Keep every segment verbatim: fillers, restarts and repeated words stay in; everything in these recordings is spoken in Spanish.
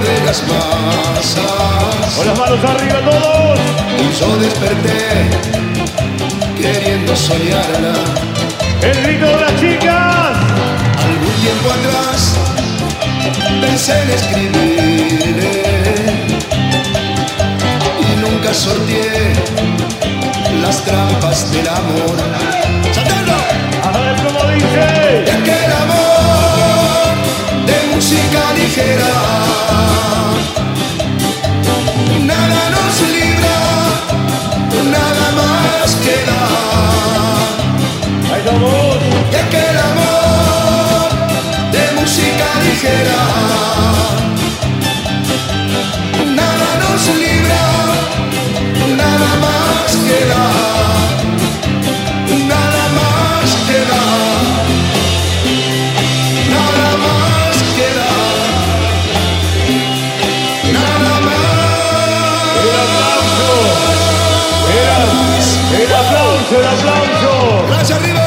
de las masas. Con las manos arriba todos. Y yo desperté queriendo soñarla. El grito de las chicas. Algún tiempo atrás pensé en escribirle y nunca sorteé las trampas del amor. ¡Saltando! A ver cómo dice. De aquel amor de música ligera, nada nos libra, nada más queda. Ahí estamos. De aquel amor de música ligera, nada nos libra, nada más queda, nada más queda, nada más queda, nada más. El aplauso, el aplauso. Gracias, Rivo.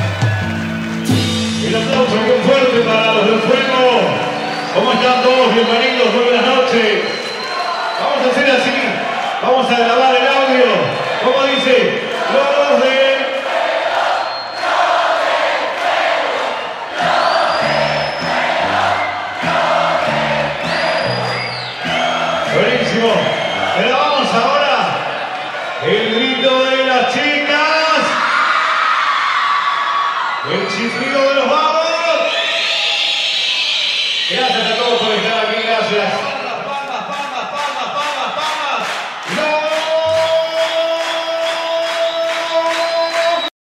El aplauso bien fuerte para los del fuego. ¿Cómo están todos? Bienvenidos, muy buenas noches. Vamos a hacer así. Vamos a grabar el audio. ¿Cómo dice? Los de... Buenísimo. Pero vamos ahora. El grito de las chicas. El chiflido de los